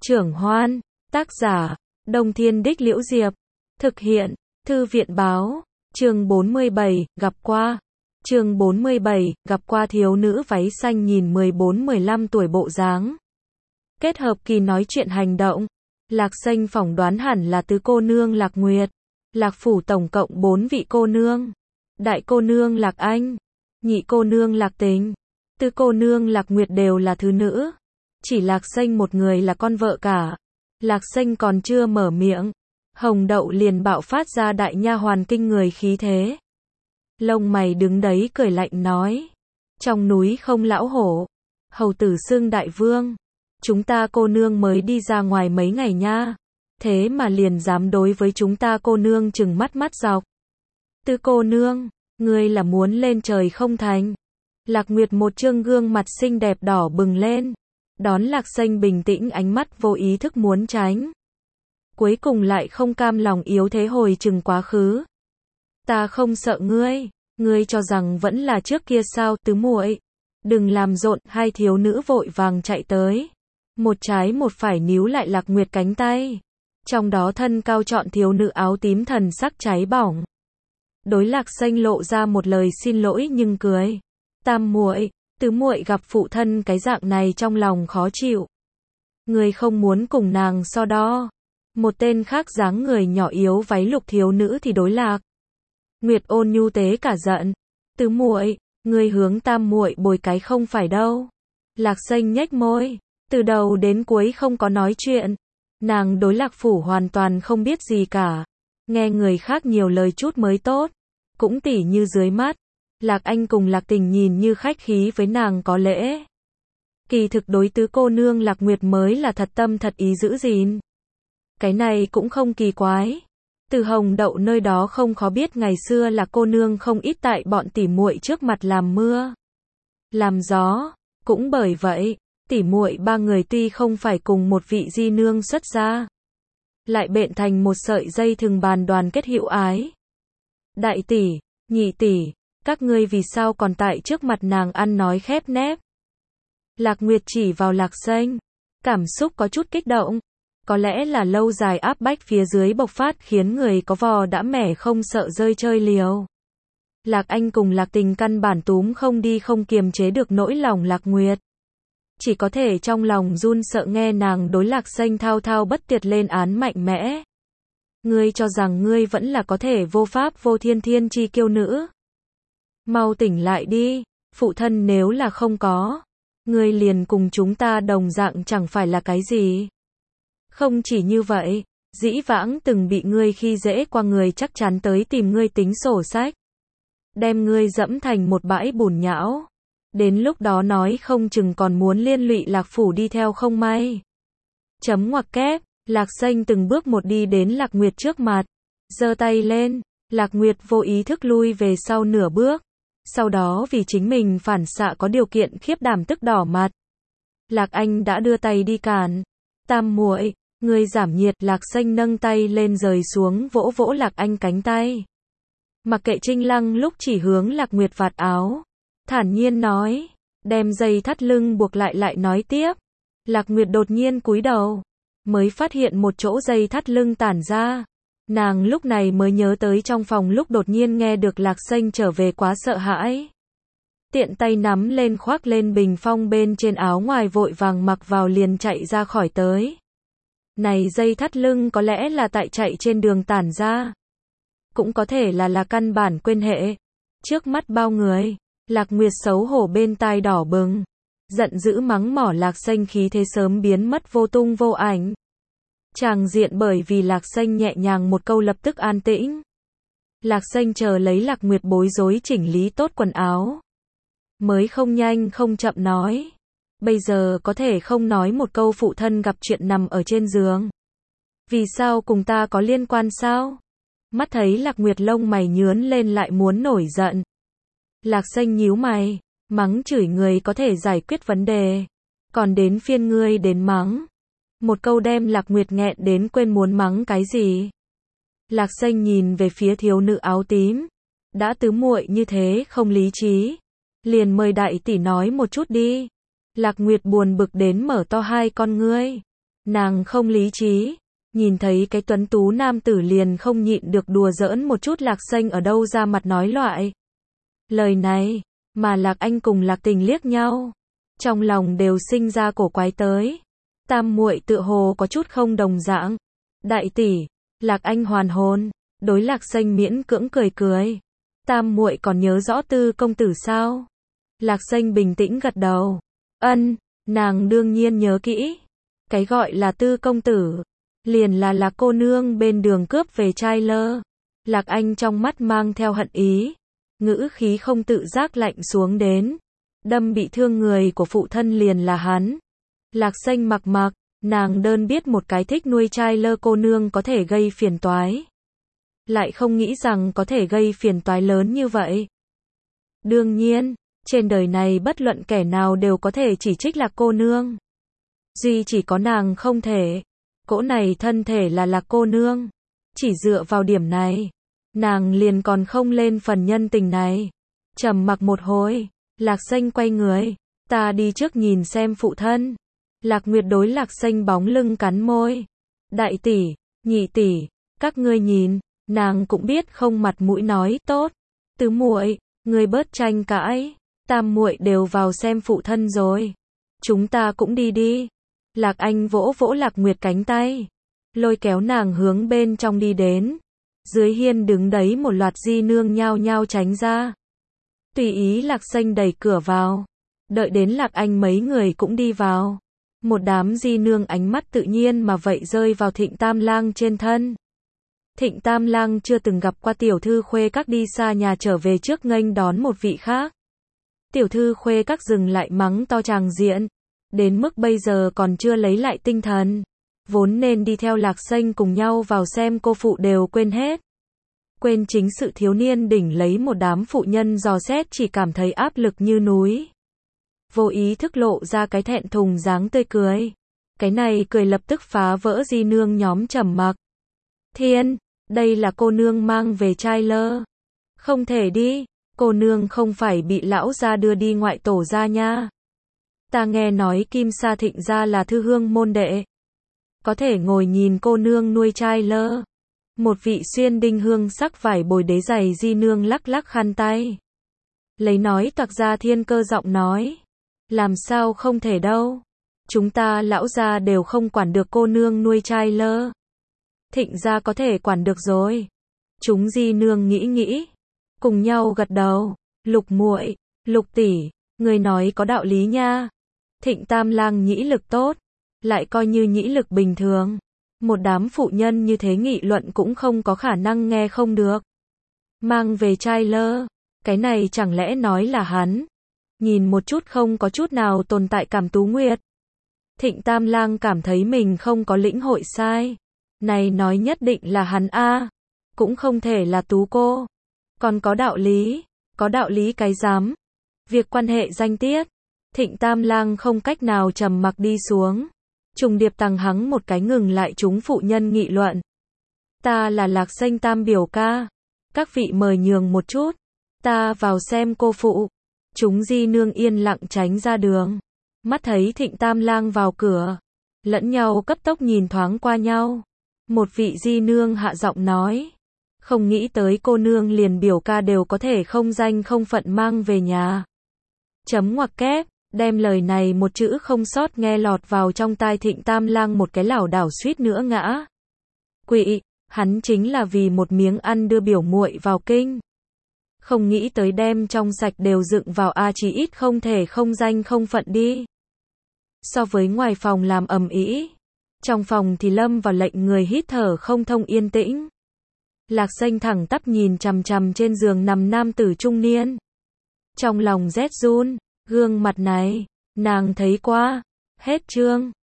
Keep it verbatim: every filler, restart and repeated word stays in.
Trưởng Hoan, tác giả, Đông Thiên Đích Liễu Diệp, thực hiện, Thư viện Báo, chương bốn mươi bảy, gặp qua. Chương bốn mươi bảy, gặp qua thiếu nữ váy xanh nhìn mười bốn mười lăm tuổi bộ dáng. Kết hợp kỳ nói chuyện hành động, Lạc Xanh phỏng đoán hẳn là tứ cô nương Lạc Nguyệt. Lạc phủ tổng cộng bốn vị cô nương. Đại cô nương Lạc Anh, nhị cô nương Lạc Tình, tứ cô nương Lạc Nguyệt đều là thứ nữ. Chỉ Lạc Xanh một người là con vợ cả. Lạc Xanh còn chưa mở miệng, Hồng Đậu liền bạo phát ra đại nha hoàn kinh người khí thế. Lông mày đứng đấy cười lạnh nói, trong núi không lão hổ, hầu tử xưng đại vương. Chúng ta cô nương mới đi ra ngoài mấy ngày nha, thế mà liền dám đối với chúng ta cô nương chừng mắt mắt dọc. Tư cô nương, ngươi là muốn lên trời không thành? Lạc Nguyệt một trương gương mặt xinh đẹp đỏ bừng lên, đón Lạc Xanh bình tĩnh ánh mắt vô ý thức muốn tránh. Cuối cùng lại không cam lòng yếu thế hồi chừng quá khứ. Ta không sợ ngươi, ngươi cho rằng vẫn là trước kia sao tứ muội? Đừng làm rộn, hai thiếu nữ vội vàng chạy tới. Một trái một phải níu lại Lạc Nguyệt cánh tay. Trong đó thân cao trọn thiếu nữ áo tím thần sắc cháy bỏng. Đối Lạc Xanh lộ ra một lời xin lỗi nhưng cười. Tam muội, tứ muội gặp phụ thân cái dạng này trong lòng khó chịu. Ngươi không muốn cùng nàng so đo. Một tên khác dáng người nhỏ yếu váy lục thiếu nữ thì đối Lạc Nguyệt ôn nhu tế cả giận. Tứ muội, ngươi hướng tam muội bồi cái không phải đâu. Lạc Xanh nhếch môi, từ đầu đến cuối không có nói chuyện. Nàng đối Lạc phủ hoàn toàn không biết gì cả. Nghe người khác nhiều lời chút mới tốt. Cũng tỉ như dưới mắt, Lạc Anh cùng Lạc Tình nhìn như khách khí với nàng có lễ. Kỳ thực đối tứ cô nương Lạc Nguyệt mới là thật tâm thật ý giữ gìn. Cái này cũng không kỳ quái. Từ Hồng Đậu nơi đó không khó biết ngày xưa là cô nương không ít tại bọn tỉ muội trước mặt làm mưa, làm gió. Cũng bởi vậy, tỉ muội ba người tuy không phải cùng một vị di nương xuất gia, lại bện thành một sợi dây thừng bàn đoàn kết hữu ái. Đại tỷ, nhị tỷ, các ngươi vì sao còn tại trước mặt nàng ăn nói khép nép? Lạc Nguyệt chỉ vào Lạc Xanh, cảm xúc có chút kích động. Có lẽ là lâu dài áp bách phía dưới bộc phát khiến người có vò đã mẻ không sợ rơi chơi liều. Lạc Anh cùng Lạc Tình căn bản túm không đi không kiềm chế được nỗi lòng Lạc Nguyệt. Chỉ có thể trong lòng run sợ nghe nàng đối Lạc Xanh thao thao bất tuyệt lên án mạnh mẽ. Ngươi cho rằng ngươi vẫn là có thể vô pháp vô thiên thiên chi kiêu nữ. Mau tỉnh lại đi, phụ thân nếu là không có, ngươi liền cùng chúng ta đồng dạng chẳng phải là cái gì. Không chỉ như vậy, dĩ vãng từng bị ngươi khi dễ qua người chắc chắn tới tìm ngươi tính sổ sách. Đem ngươi dẫm thành một bãi bùn nhão. Đến lúc đó nói không chừng còn muốn liên lụy Lạc phủ đi theo không may. Chấm ngoặc kép, Lạc Xanh từng bước một đi đến Lạc Nguyệt trước mặt. Giơ tay lên, Lạc Nguyệt vô ý thức lui về sau nửa bước. Sau đó vì chính mình phản xạ có điều kiện khiếp đảm tức đỏ mặt. Lạc Anh đã đưa tay đi cản. Tam muội, ngươi giảm nhiệt. Lạc Xanh nâng tay lên rời xuống vỗ vỗ Lạc Anh cánh tay. Mặc kệ Trinh Lăng lúc chỉ hướng Lạc Nguyệt vạt áo, thản nhiên nói, đem dây thắt lưng buộc lại lại nói tiếp. Lạc Nguyệt đột nhiên cúi đầu, mới phát hiện một chỗ dây thắt lưng tản ra. Nàng lúc này mới nhớ tới trong phòng lúc đột nhiên nghe được Lạc Xanh trở về quá sợ hãi. Tiện tay nắm lên khoác lên bình phong bên trên áo ngoài vội vàng mặc vào liền chạy ra khỏi tới. Này dây thắt lưng có lẽ là tại chạy trên đường tản ra. Cũng có thể là là căn bản quên hệ. Trước mắt bao người, Lạc Nguyệt xấu hổ bên tai đỏ bừng. Giận dữ mắng mỏ Lạc Xanh khí thế sớm biến mất vô tung vô ảnh. Tràng diện bởi vì Lạc Xanh nhẹ nhàng một câu lập tức an tĩnh. Lạc Xanh chờ lấy Lạc Nguyệt bối rối chỉnh lý tốt quần áo. Mới không nhanh không chậm nói. Bây giờ có thể không nói một câu phụ thân gặp chuyện nằm ở trên giường. Vì sao cùng ta có liên quan sao? Mắt thấy Lạc Nguyệt lông mày nhướn lên lại muốn nổi giận. Lạc Xanh nhíu mày, mắng chửi người có thể giải quyết vấn đề. Còn đến phiên ngươi đến mắng. Một câu đem Lạc Nguyệt nghẹn đến quên muốn mắng cái gì. Lạc Xanh nhìn về phía thiếu nữ áo tím. Đã tứ muội như thế không lý trí. Liền mời đại tỷ nói một chút đi. Lạc Nguyệt buồn bực đến mở to hai con ngươi. Nàng không lý trí, nhìn thấy cái tuấn tú nam tử liền không nhịn được đùa giỡn một chút. Lạc Xanh ở đâu ra mặt nói loại lời này, mà Lạc Anh cùng Lạc Tình liếc nhau, trong lòng đều sinh ra cổ quái tới. Tam muội tựa hồ có chút không đồng dạng. Đại tỷ, Lạc Anh hoàn hồn, đối Lạc Xanh miễn cưỡng cười cười. Tam muội còn nhớ rõ Tư công tử sao? Lạc Xanh bình tĩnh gật đầu. Ân, nàng đương nhiên nhớ kỹ. Cái gọi là Tư công tử, liền là Lạc cô nương bên đường cướp về trai lơ. Lạc Anh trong mắt mang theo hận ý, ngữ khí không tự giác lạnh xuống đến. Đâm bị thương người của phụ thân liền là hắn. Lạc Xanh mặc mặc, nàng đơn biết một cái thích nuôi trai lơ cô nương có thể gây phiền toái, lại không nghĩ rằng có thể gây phiền toái lớn như vậy. Đương nhiên, trên đời này bất luận kẻ nào đều có thể chỉ trích Lạc cô nương, duy chỉ có nàng không thể. Cỗ này thân thể là Lạc cô nương, chỉ dựa vào điểm này, nàng liền còn không lên phần nhân tình này. Trầm mặc một hồi, Lạc Xanh quay người, ta đi trước nhìn xem phụ thân. Lạc Nguyệt đối Lạc Xanh bóng lưng cắn môi. Đại tỷ, nhị tỷ, các ngươi nhìn, nàng cũng biết không mặt mũi nói tốt. Tứ muội, ngươi bớt tranh cãi, tam muội đều vào xem phụ thân rồi, chúng ta cũng đi đi. Lạc Anh vỗ vỗ Lạc Nguyệt cánh tay, lôi kéo nàng hướng bên trong đi đến. Dưới hiên đứng đấy một loạt di nương nhao nhao tránh ra. Tùy ý Lạc Xanh đẩy cửa vào, đợi đến Lạc Anh mấy người cũng đi vào. Một đám di nương ánh mắt tự nhiên mà vậy rơi vào Thịnh Tam Lang trên thân. Thịnh Tam Lang chưa từng gặp qua tiểu thư khuê các đi xa nhà trở về trước nghênh đón một vị khác. Tiểu thư khuê các dừng lại mắng to tràng diện, đến mức bây giờ còn chưa lấy lại tinh thần. Vốn nên đi theo Lạc Xanh cùng nhau vào xem cô phụ đều quên hết. Quên chính sự thiếu niên đỉnh lấy một đám phụ nhân dò xét chỉ cảm thấy áp lực như núi. Vô ý thức lộ ra cái thẹn thùng dáng tươi cười. Cái này cười lập tức phá vỡ di nương nhóm trầm mặc. Thiên, đây là cô nương mang về trai lơ. Không thể đi, cô nương không phải bị lão gia đưa đi ngoại tổ gia nha. Ta nghe nói Kim Sa Thịnh gia là thư hương môn đệ, có thể ngồi nhìn cô nương nuôi trai lơ. Một vị xuyên đinh hương sắc vải bồi đế giày di nương lắc lắc khăn tay, lấy nói toạc ra thiên cơ giọng nói. Làm sao không thể đâu, chúng ta lão gia đều không quản được cô nương nuôi trai lơ, Thịnh gia có thể quản được rồi. Chúng di nương nghĩ nghĩ, cùng nhau gật đầu. Lục muội, Lục tỷ, người nói có đạo lý nha. Thịnh Tam Lang nhĩ lực tốt, lại coi như nhĩ lực bình thường, một đám phụ nhân như thế nghị luận cũng không có khả năng nghe không được. Mang về trai lơ, cái này chẳng lẽ nói là hắn? Nhìn một chút không có chút nào tồn tại cảm Tú Nguyệt. Thịnh Tam Lang cảm thấy mình không có lĩnh hội sai. Này nói nhất định là hắn a, cũng không thể là Tú cô. Còn có đạo lý, có đạo lý cái dám. Việc quan hệ danh tiết, Thịnh Tam Lang không cách nào trầm mặc đi xuống. Trùng điệp tăng hắng một cái ngừng lại chúng phụ nhân nghị luận. Ta là Lạc Xanh Tam biểu ca, các vị mời nhường một chút, ta vào xem cô phụ. Chúng di nương yên lặng tránh ra đường. Mắt thấy Thịnh Tam Lang vào cửa, lẫn nhau cấp tốc nhìn thoáng qua nhau. Một vị di nương hạ giọng nói, không nghĩ tới cô nương liền biểu ca đều có thể không danh không phận mang về nhà. Chấm ngoặc kép, đem lời này một chữ không sót nghe lọt vào trong tai Thịnh Tam Lang một cái lảo đảo suýt nữa ngã quỵ. Hắn chính là vì một miếng ăn đưa biểu muội vào kinh, không nghĩ tới đem trong sạch đều dựng vào a, chỉ ít không thể không danh không phận đi. So với ngoài phòng làm ầm ĩ, trong phòng thì lâm vào lệnh người hít thở không thông yên tĩnh. Lạc Xanh thẳng tắp nhìn chằm chằm trên giường nằm nam tử trung niên, trong lòng rét run. Gương mặt này, nàng thấy qua. Hết chương.